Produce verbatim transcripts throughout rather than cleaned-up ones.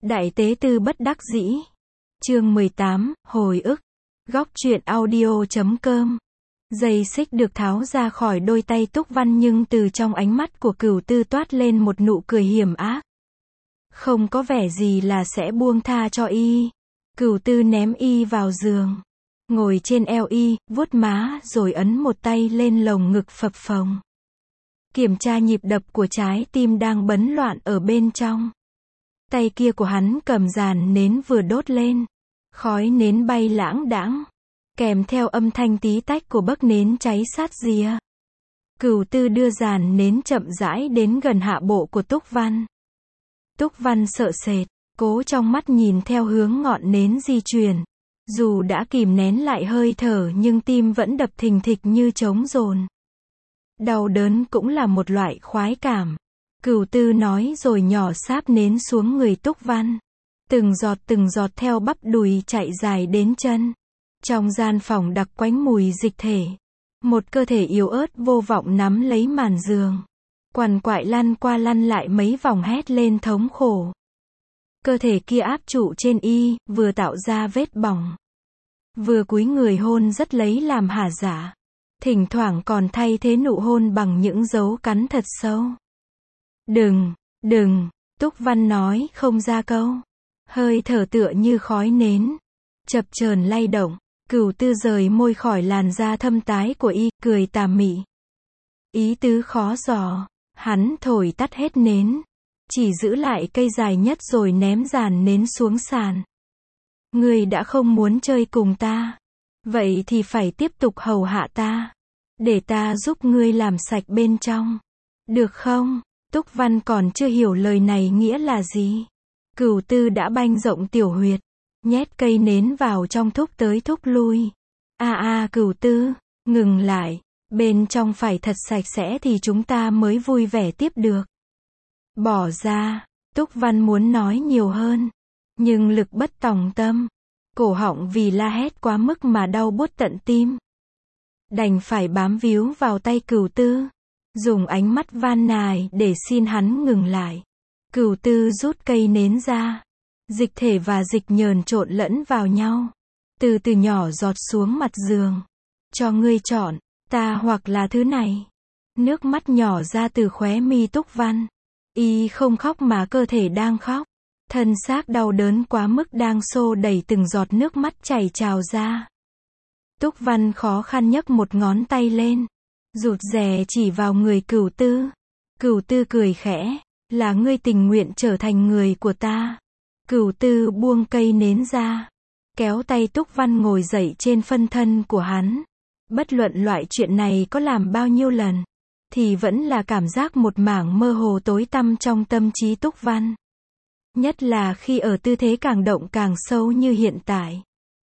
Đại tế tư bất đắc dĩ. Chương mười tám, hồi ức. Góc truyện audio chấm com. Dây xích được tháo ra khỏi đôi tay Túc Văn nhưng từ trong ánh mắt của Cửu Tư toát lên một nụ cười hiểm ác. Không có vẻ gì là sẽ buông tha cho y. Cửu Tư ném y vào giường. Ngồi trên eo y, vuốt má rồi ấn một tay lên lồng ngực phập phồng. Kiểm tra nhịp đập của trái tim đang bấn loạn ở bên trong. Tay kia của hắn cầm giàn nến vừa đốt lên. Khói nến bay lãng đãng, kèm theo âm thanh tí tách của bấc nến cháy sát rìa. Cửu Tư đưa giàn nến chậm rãi đến gần hạ bộ của Túc Văn. Túc Văn sợ sệt, cố trong mắt nhìn theo hướng ngọn nến di chuyển. Dù đã kìm nén lại hơi thở nhưng tim vẫn đập thình thịch như trống dồn. Đau đớn cũng là một loại khoái cảm. Cửu Tư nói rồi nhỏ sáp nến xuống người Túc Văn. Từng giọt từng giọt theo bắp đùi chạy dài đến chân. Trong gian phòng đặc quánh mùi dịch thể. Một cơ thể yếu ớt vô vọng nắm lấy màn giường. Quằn quại lăn qua lăn lại mấy vòng hét lên thống khổ. Cơ thể kia áp trụ trên y, vừa tạo ra vết bỏng. Vừa cúi người hôn rất lấy làm hả dạ. Thỉnh thoảng còn thay thế nụ hôn bằng những dấu cắn thật sâu. Đừng, đừng, Túc Văn nói không ra câu. Hơi thở tựa như khói nến. Chập chờn lay động. Cửu Tư rời môi khỏi làn da thâm tái của y, cười tà mị. Ý tứ khó dò. Hắn thổi tắt hết nến. Chỉ giữ lại cây dài nhất rồi ném giàn nến xuống sàn. Ngươi đã không muốn chơi cùng ta. Vậy thì phải tiếp tục hầu hạ ta. Để ta giúp ngươi làm sạch bên trong. Được không? Túc Văn còn chưa hiểu lời này nghĩa là gì. Cửu Tư đã banh rộng tiểu huyệt. Nhét cây nến vào trong thúc tới thúc lui. A a Cửu Tư, ngừng lại. Bên trong phải thật sạch sẽ thì chúng ta mới vui vẻ tiếp được. Bỏ ra. Túc Văn muốn nói nhiều hơn. Nhưng lực bất tòng tâm. Cổ họng vì la hét quá mức mà đau buốt tận tim. Đành phải bám víu vào tay Cửu Tư. Dùng ánh mắt van nài để xin hắn ngừng lại. Cửu Tư rút cây nến ra. Dịch thể và dịch nhờn trộn lẫn vào nhau. Từ từ nhỏ giọt xuống mặt giường. Cho ngươi chọn, ta hoặc là thứ này. Nước mắt nhỏ ra từ khóe mi Túc Văn. Y không khóc mà cơ thể đang khóc. Thân xác đau đớn quá mức đang xô đẩy từng giọt nước mắt chảy trào ra. Túc Văn khó khăn nhấc một ngón tay lên. Rụt rè chỉ vào người Cửu Tư. Cửu Tư cười khẽ. Là ngươi tình nguyện trở thành người của ta. Cửu Tư buông cây nến ra. Kéo tay Túc Văn ngồi dậy trên phân thân của hắn. Bất luận loại chuyện này có làm bao nhiêu lần. Thì vẫn là cảm giác một mảng mơ hồ tối tăm trong tâm trí Túc Văn. Nhất là khi ở tư thế càng động càng sâu như hiện tại.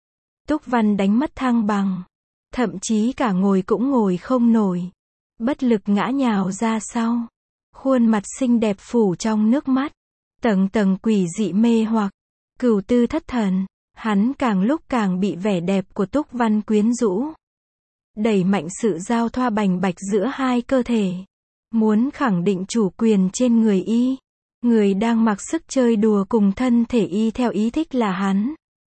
Túc Văn đánh mất thăng bằng. Thậm chí cả ngồi cũng ngồi không nổi. Bất lực ngã nhào ra sau. Khuôn mặt xinh đẹp phủ trong nước mắt. Tầng tầng quỷ dị mê hoặc. Cửu Tư thất thần. Hắn càng lúc càng bị vẻ đẹp của Túc Văn quyến rũ. Đẩy mạnh sự giao thoa bành bạch giữa hai cơ thể. Muốn khẳng định chủ quyền trên người y. Người đang mặc sức chơi đùa cùng thân thể y theo ý thích là hắn.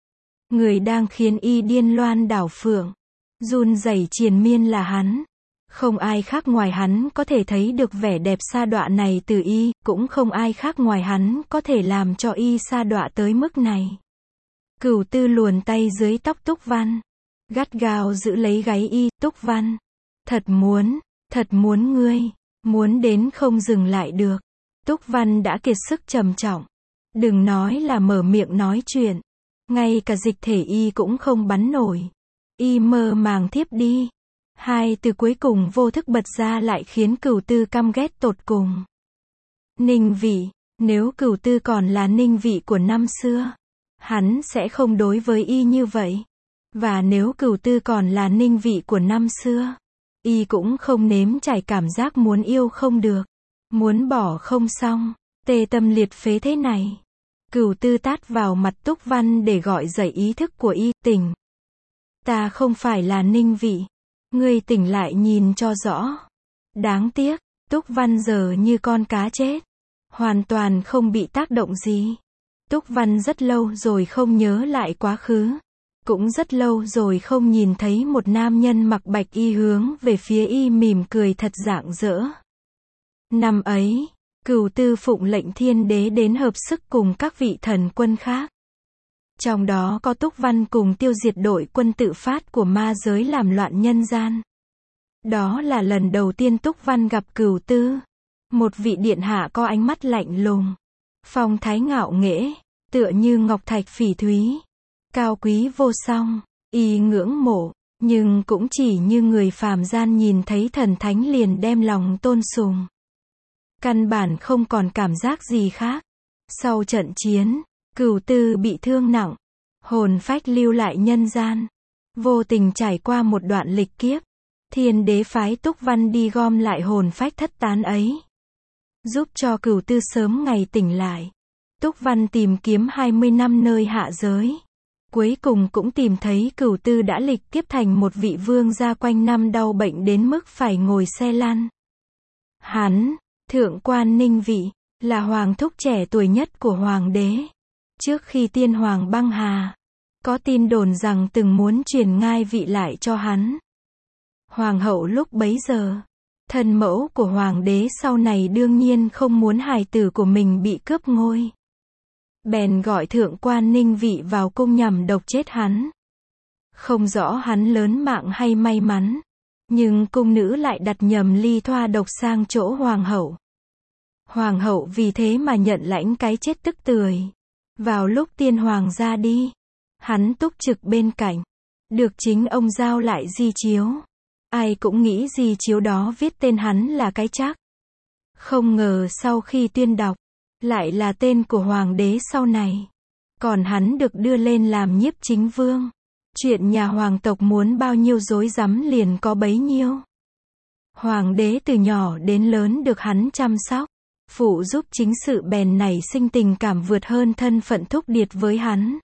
Người đang khiến y điên loan đảo phượng. Run rẩy triền miên là hắn. Không ai khác ngoài hắn có thể thấy được vẻ đẹp sa đọa này từ y, cũng không ai khác ngoài hắn có thể làm cho y sa đọa tới mức này. Cửu Tư luồn tay dưới tóc Túc Văn. Gắt gao giữ lấy gáy y, Túc Văn. Thật muốn, thật muốn ngươi, muốn đến không dừng lại được. Túc Văn đã kiệt sức trầm trọng. Đừng nói là mở miệng nói chuyện. Ngay cả dịch thể y cũng không bắn nổi. Y mơ màng thiếp đi. Hai từ cuối cùng vô thức bật ra lại khiến Cửu Tư căm ghét tột cùng. Ninh vị, nếu Cửu Tư còn là Ninh vị của năm xưa, hắn sẽ không đối với y như vậy. Và nếu Cửu Tư còn là Ninh vị của năm xưa, y cũng không nếm trải cảm giác muốn yêu không được, muốn bỏ không xong, tê tâm liệt phế thế này. Cửu Tư tát vào mặt Túc Văn để gọi dậy ý thức của y, tỉnh. Ta không phải là Ninh vị. Ngươi tỉnh lại nhìn cho rõ. Đáng tiếc, Túc Văn giờ như con cá chết. Hoàn toàn không bị tác động gì. Túc Văn rất lâu rồi không nhớ lại quá khứ. Cũng rất lâu rồi không nhìn thấy một nam nhân mặc bạch y hướng về phía y mỉm cười thật rạng rỡ. Năm ấy, Cửu Tư phụng lệnh thiên đế đến hợp sức cùng các vị thần quân khác. Trong đó có Túc Văn cùng tiêu diệt đội quân tự phát của ma giới làm loạn nhân gian. Đó là lần đầu tiên Túc Văn gặp Cửu Tư. Một vị điện hạ có ánh mắt lạnh lùng, phong thái ngạo nghễ, tựa như ngọc thạch phỉ thúy, cao quý vô song, y ngưỡng mộ, nhưng cũng chỉ như người phàm gian nhìn thấy thần thánh liền đem lòng tôn sùng. Căn bản không còn cảm giác gì khác. Sau trận chiến, Cửu Tư bị thương nặng, hồn phách lưu lại nhân gian, vô tình trải qua một đoạn lịch kiếp. Thiên đế phái Túc Văn đi gom lại hồn phách thất tán ấy, giúp cho Cửu Tư sớm ngày tỉnh lại. Túc Văn tìm kiếm hai mươi năm nơi hạ giới, cuối cùng cũng tìm thấy Cửu Tư đã lịch kiếp thành một vị vương gia quanh năm đau bệnh đến mức phải ngồi xe lăn. Hắn, Thượng Quan Ninh Vị, là hoàng thúc trẻ tuổi nhất của hoàng đế. Trước khi tiên hoàng băng hà, có tin đồn rằng từng muốn truyền ngai vị lại cho hắn. Hoàng hậu lúc bấy giờ, thân mẫu của hoàng đế sau này đương nhiên không muốn hài tử của mình bị cướp ngôi. Bèn gọi Thượng Quan Ninh Vị vào cung nhằm độc chết hắn. Không rõ hắn lớn mạng hay may mắn, nhưng cung nữ lại đặt nhầm ly thoa độc sang chỗ hoàng hậu. Hoàng hậu vì thế mà nhận lãnh cái chết tức tưởi. Vào lúc tiên hoàng ra đi, hắn túc trực bên cạnh, được chính ông giao lại di chiếu. Ai cũng nghĩ di chiếu đó viết tên hắn là cái chắc. Không ngờ sau khi tuyên đọc, lại là tên của hoàng đế sau này. Còn hắn được đưa lên làm nhiếp chính vương. Chuyện nhà hoàng tộc muốn bao nhiêu rối rắm liền có bấy nhiêu. Hoàng đế từ nhỏ đến lớn được hắn chăm sóc, phụ giúp chính sự bèn nảy sinh tình cảm vượt hơn thân phận thúc điệt với hắn.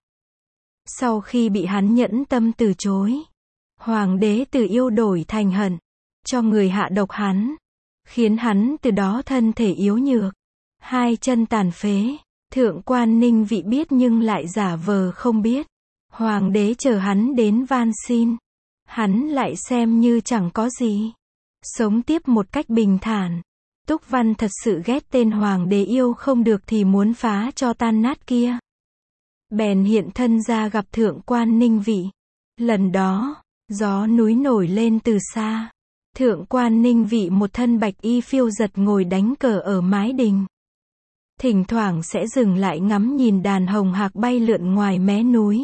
Sau khi bị hắn nhẫn tâm từ chối, hoàng đế từ yêu đổi thành hận, cho người hạ độc hắn, khiến hắn từ đó thân thể yếu nhược, hai chân tàn phế. Thượng Quan Ninh Vị biết nhưng lại giả vờ không biết. Hoàng đế chờ hắn đến van xin, hắn lại xem như chẳng có gì, sống tiếp một cách bình thản. Túc Văn thật sự ghét tên hoàng đế yêu không được thì muốn phá cho tan nát kia. Bèn hiện thân ra gặp Thượng Quan Ninh Vị. Lần đó, gió núi nổi lên từ xa. Thượng Quan Ninh Vị một thân bạch y phiêu giật ngồi đánh cờ ở mái đình. Thỉnh thoảng sẽ dừng lại ngắm nhìn đàn hồng hạc bay lượn ngoài mé núi.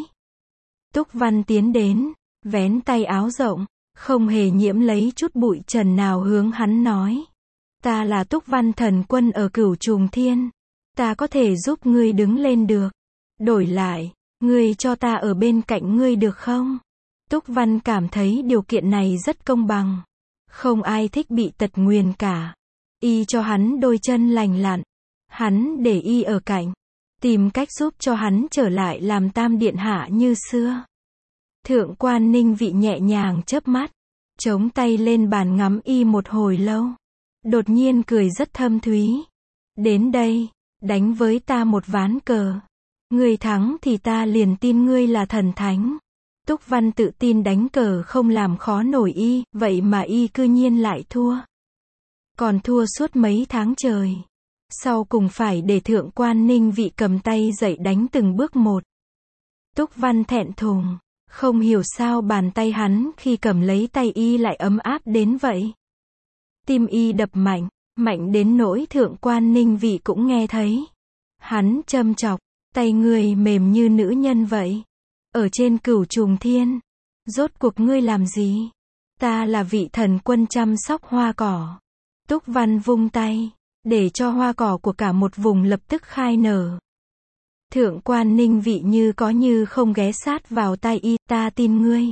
Túc Văn tiến đến, vén tay áo rộng, không hề nhiễm lấy chút bụi trần nào hướng hắn nói. Ta là Túc Văn thần quân ở Cửu Trùng Thiên. Ta có thể giúp ngươi đứng lên được. Đổi lại, ngươi cho ta ở bên cạnh ngươi được không? Túc Văn cảm thấy điều kiện này rất công bằng. Không ai thích bị tật nguyền cả. Y cho hắn đôi chân lành lặn. Hắn để y ở cạnh, tìm cách giúp cho hắn trở lại làm tam điện hạ như xưa. Thượng Quan Ninh Vị nhẹ nhàng chớp mắt, chống tay lên bàn ngắm y một hồi lâu. Đột nhiên cười rất thâm thúy. Đến đây, đánh với ta một ván cờ. Ngươi thắng thì ta liền tin ngươi là thần thánh. Túc Văn tự tin đánh cờ không làm khó nổi y, vậy mà y cư nhiên lại thua. Còn thua suốt mấy tháng trời. Sau cùng phải để Thượng Quan Ninh Vị cầm tay dậy đánh từng bước một. Túc Văn thẹn thùng, không hiểu sao bàn tay hắn khi cầm lấy tay y lại ấm áp đến vậy. Tim y đập mạnh, mạnh đến nỗi Thượng Quan Ninh Vị cũng nghe thấy. Hắn châm chọc, tay ngươi mềm như nữ nhân vậy. Ở trên Cửu Trùng Thiên, rốt cuộc ngươi làm gì? Ta là vị thần quân chăm sóc hoa cỏ. Túc Văn vung tay, để cho hoa cỏ của cả một vùng lập tức khai nở. Thượng Quan Ninh Vị như có như không ghé sát vào tai y, ta tin ngươi.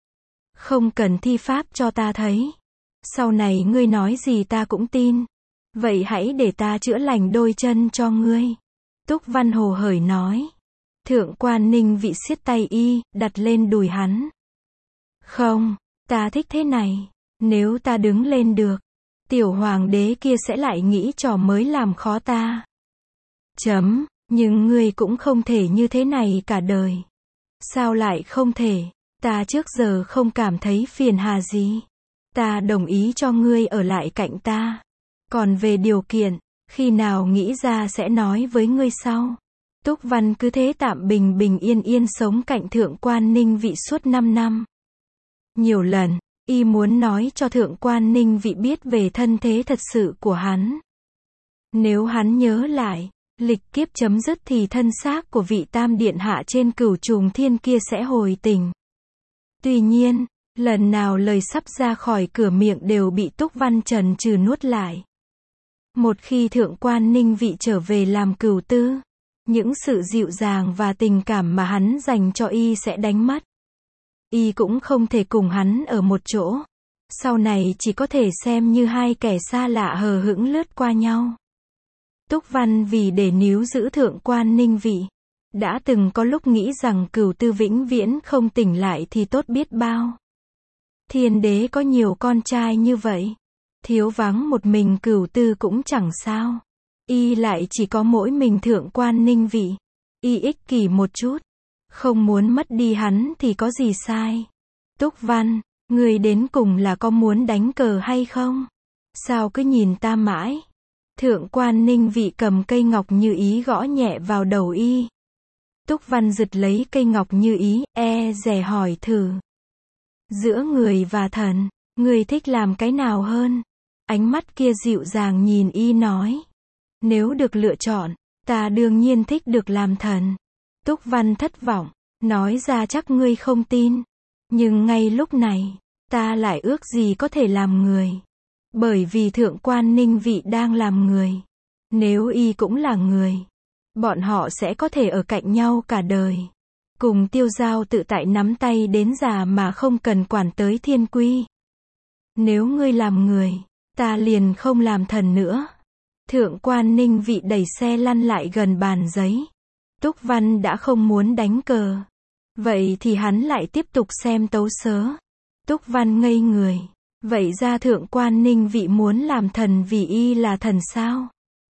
Không cần thi pháp cho ta thấy. Sau này ngươi nói gì ta cũng tin. Vậy hãy để ta chữa lành đôi chân cho ngươi. Túc Văn hồ hởi nói. Thượng Quan Ninh Vị siết tay y, đặt lên đùi hắn. Không, ta thích thế này. Nếu ta đứng lên được, tiểu hoàng đế kia sẽ lại nghĩ trò mới làm khó ta. Chấm. Nhưng ngươi cũng không thể như thế này cả đời. Sao lại không thể? Ta trước giờ không cảm thấy phiền hà gì. Ta đồng ý cho ngươi ở lại cạnh ta. Còn về điều kiện, khi nào nghĩ ra sẽ nói với ngươi sau. Túc Văn cứ thế tạm bình bình yên yên sống cạnh Thượng quan Ninh Vị suốt năm năm. Nhiều lần, y muốn nói cho Thượng quan Ninh Vị biết về thân thế thật sự của hắn. Nếu hắn nhớ lại, lịch kiếp chấm dứt thì thân xác của vị Tam Điện Hạ trên Cửu Trùng Thiên kia sẽ hồi tỉnh. Tuy nhiên, lần nào lời sắp ra khỏi cửa miệng đều bị Túc Văn trần trừ nuốt lại. Một khi Thượng quan Ninh Vị trở về làm cửu tư, những sự dịu dàng và tình cảm mà hắn dành cho y sẽ đánh mất. Y cũng không thể cùng hắn ở một chỗ. Sau này chỉ có thể xem như hai kẻ xa lạ hờ hững lướt qua nhau. Túc Văn vì để níu giữ Thượng quan Ninh Vị, đã từng có lúc nghĩ rằng Cửu Tư vĩnh viễn không tỉnh lại thì tốt biết bao. Thiên đế có nhiều con trai như vậy, thiếu vắng một mình Cửu Tư cũng chẳng sao. Y lại chỉ có mỗi mình Thượng quan Ninh Vị. Y ích kỷ một chút, không muốn mất đi hắn thì có gì sai. Túc Văn, người đến cùng là có muốn đánh cờ hay không? Sao cứ nhìn ta mãi? Thượng quan Ninh Vị cầm cây ngọc như ý gõ nhẹ vào đầu y. Túc Văn giật lấy cây ngọc như ý, e dè hỏi thử. Giữa người và thần, người thích làm cái nào hơn? Ánh mắt kia dịu dàng nhìn y nói. Nếu được lựa chọn, ta đương nhiên thích được làm thần. Túc Văn thất vọng, nói ra chắc ngươi không tin. Nhưng ngay lúc này, ta lại ước gì có thể làm người. Bởi vì Thượng quan Ninh Vị đang làm người. Nếu y cũng là người, bọn họ sẽ có thể ở cạnh nhau cả đời. Cùng tiêu dao tự tại nắm tay đến già mà không cần quản tới thiên quy. Nếu ngươi làm người, ta liền không làm thần nữa. Thượng quan Ninh Vị đẩy xe lăn lại gần bàn giấy. Túc Văn đã không muốn đánh cờ. Vậy thì hắn lại tiếp tục xem tấu sớ. Túc Văn ngây người. Vậy ra Thượng quan Ninh Vị muốn làm thần vì y là thần sao?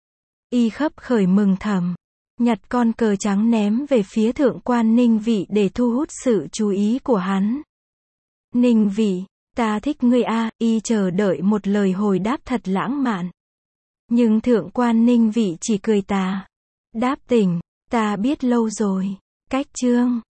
Y khấp khởi mừng thầm. Nhặt con cờ trắng ném về phía Thượng quan Ninh Vị để thu hút sự chú ý của hắn. Ninh Vị, ta thích ngươi a, y chờ đợi một lời hồi đáp thật lãng mạn. Nhưng Thượng quan Ninh Vị chỉ cười tà. Đáp tình, ta biết lâu rồi. Cách chương